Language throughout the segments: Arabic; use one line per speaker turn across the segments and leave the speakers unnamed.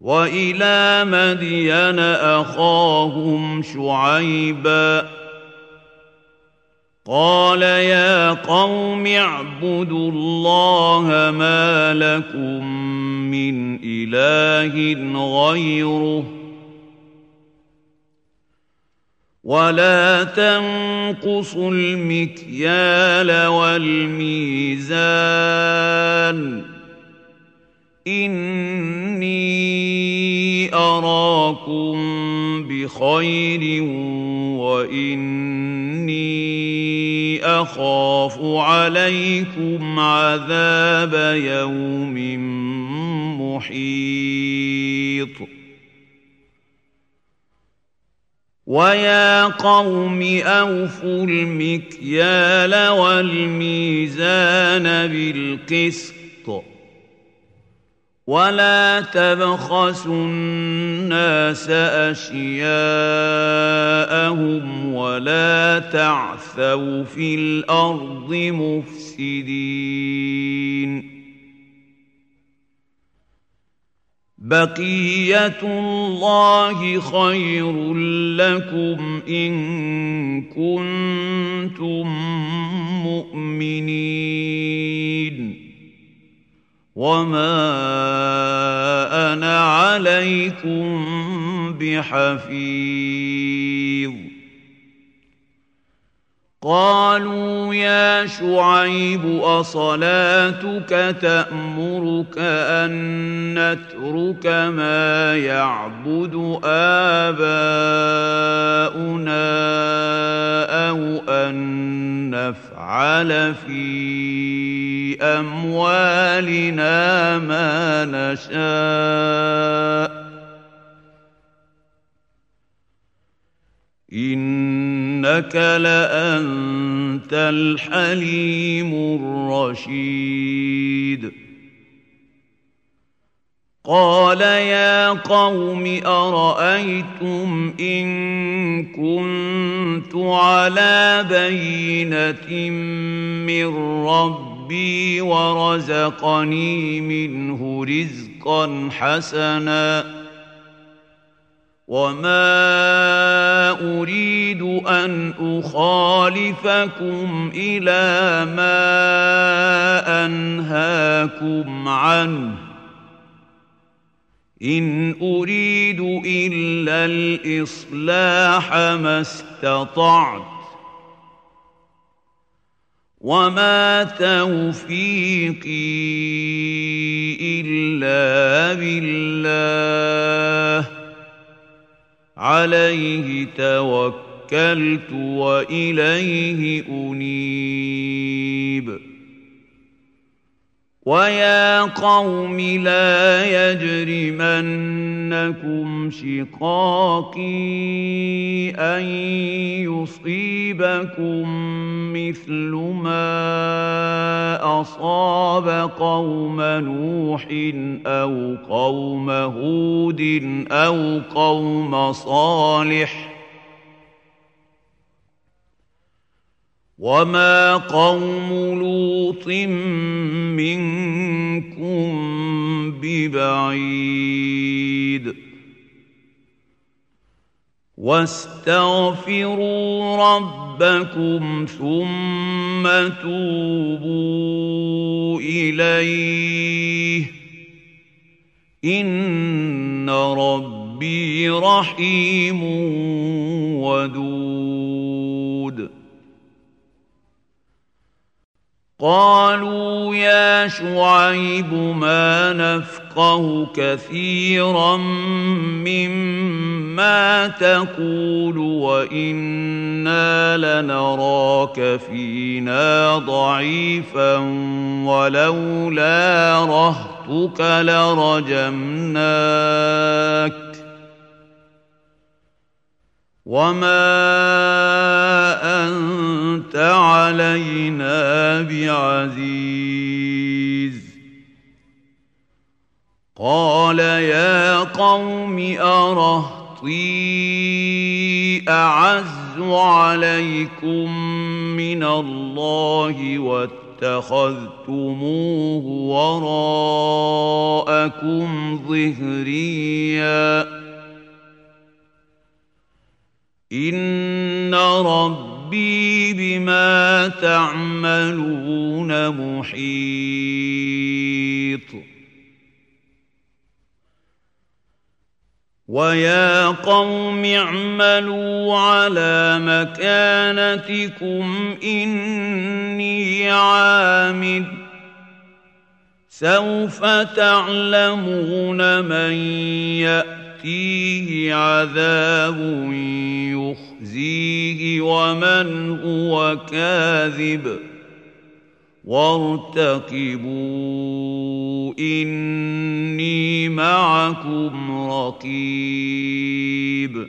وإلى مدين أخاهم شعيبا قال يا قوم اعبدوا الله ما لكم من إله غيره ولا تنقصوا المكيال والميزان إني أراكم بخير وإني أخاف عليكم عذاب يوم محيط ويا قوم أوفوا المكيال والميزان بالقسط ولا تبخسوا الناس أشياءهم ولا تعثوا في الأرض مفسدين بقية الله خير لكم إن كنتم مؤمنين وما أنا عليكم بحفيظ قالوا يا شعيب أصلاتك تأمرك أن نترك ما يعبد آباؤنا أو أن نفعل في أموالنا ما نشاء إنك لأنت الحليم الرشيد قال يا قوم أرأيتم إن كنت على بينة من ربي ورزقني منه رزقا حسنا وما أريد أن أخالفكم إلى ما أنهاكم عنه إن أريد إلا الإصلاح ما استطعت وما توفيقي إلا بالله عليه توكلت وإليه أنيب ويا قوم لا يجرمنكم شقاقي أن يصيبكم مثل ما أصاب قوم نوح أو قوم هود أو قوم صالح وما قوم لوط منكم ببعيد واستغفروا ربكم ثم توبوا إليه إن ربي رحيم ودود قالوا يا شعيب ما نفقه كثيرا مما تقول وإنا لنراك فينا ضعيفا ولولا رهطك لرجمناك وما أنت علينا بعزيز قال يا قوم أرهطي أعز عليكم من الله واتخذتموه وراءكم ظهريا إن ربي بما تعملون محيط ويا قوم اعملوا على مكانتكم إني عامل سوف تعلمون من يأتيه عذاب يخزيه ومن هو كاذب وارتقبوا إني معكم رقيب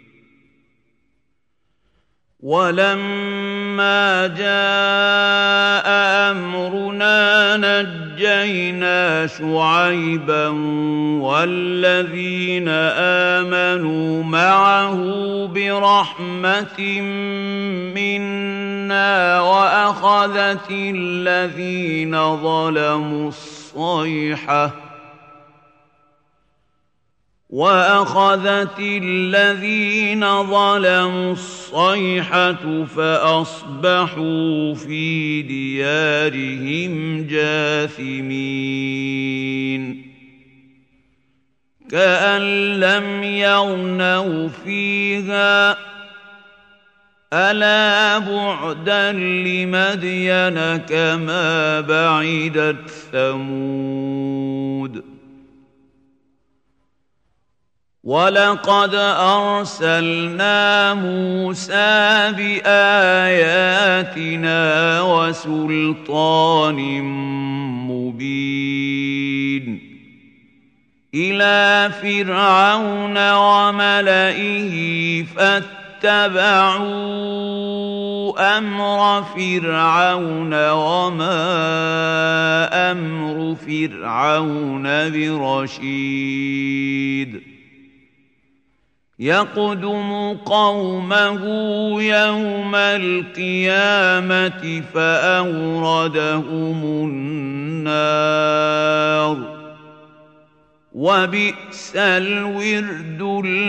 ولما جاء أمرنا نجينا شعيبا والذين آمنوا معه برحمة منا وأخذت الذين ظلموا الصيحة فأصبحوا في ديارهم جاثمين كأن لم يغنوا فيها ألا بعدا لمدين كما بعدت ثمود ولقد أرسلنا موسى بآياتنا وسلطان مبين إلى فرعون وملئه فاتبعوا أمر فرعون وما أمر فرعون برشيد يقدم قومه يوم القيامة فأوردهم النار وبئس الورد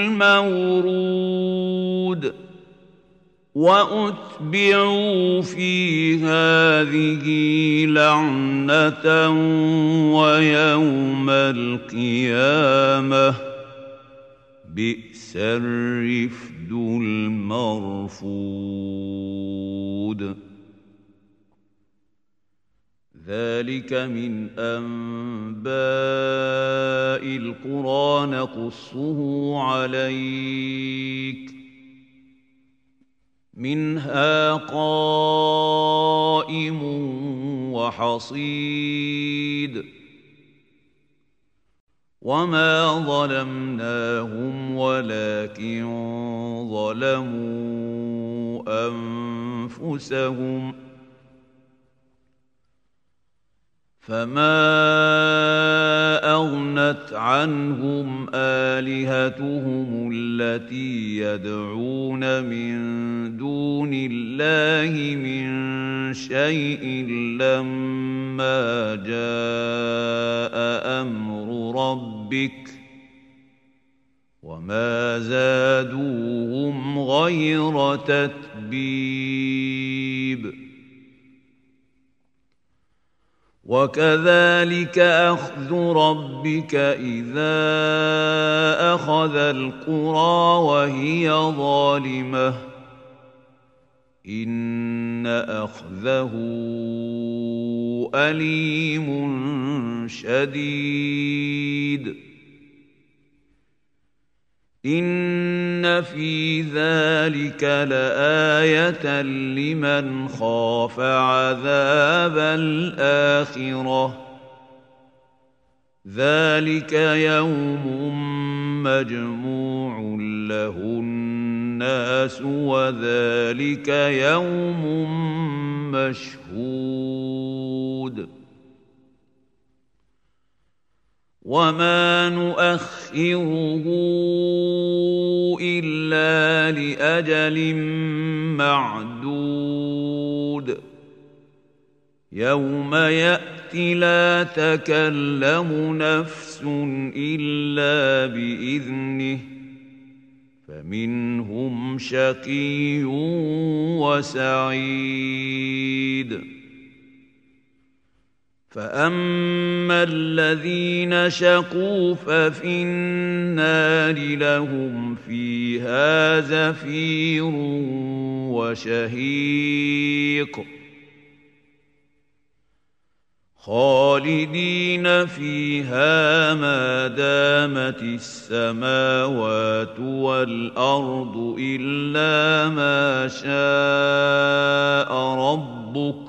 المورود وأتبعوا في هذه لعنة ويوم القيامة بئس الرفد المرفود ذلك من أنباء القرى نقصه عليك منها قائم وحصيد وما ظلمناهم ولكن ظلموا أنفسهم فما أغنت عنهم آلهتهم التي يدعون من دون الله من شيء لما جاء أمر ربك وما زادوهم غير تتبيب وكذلك أخذ ربك إذا أخذ القرى وهي ظالمة إن أخذه أليم شديد إن في ذلك لآية لمن خاف عذاب الآخرة ذلك يوم مجموع له الناس وذلك يوم مشهود وما نؤخره إلا لأجل معدود يوم يأت لا تكلم نفس إلا بإذنه فمنهم شقي وسعيد فأما الذين شقوا ففي النار لهم فيها زفير وشهيق خالدين فيها ما دامت السماوات والأرض إلا ما شاء ربك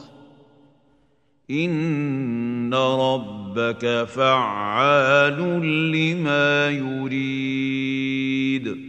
إن ربك فعال لما يريد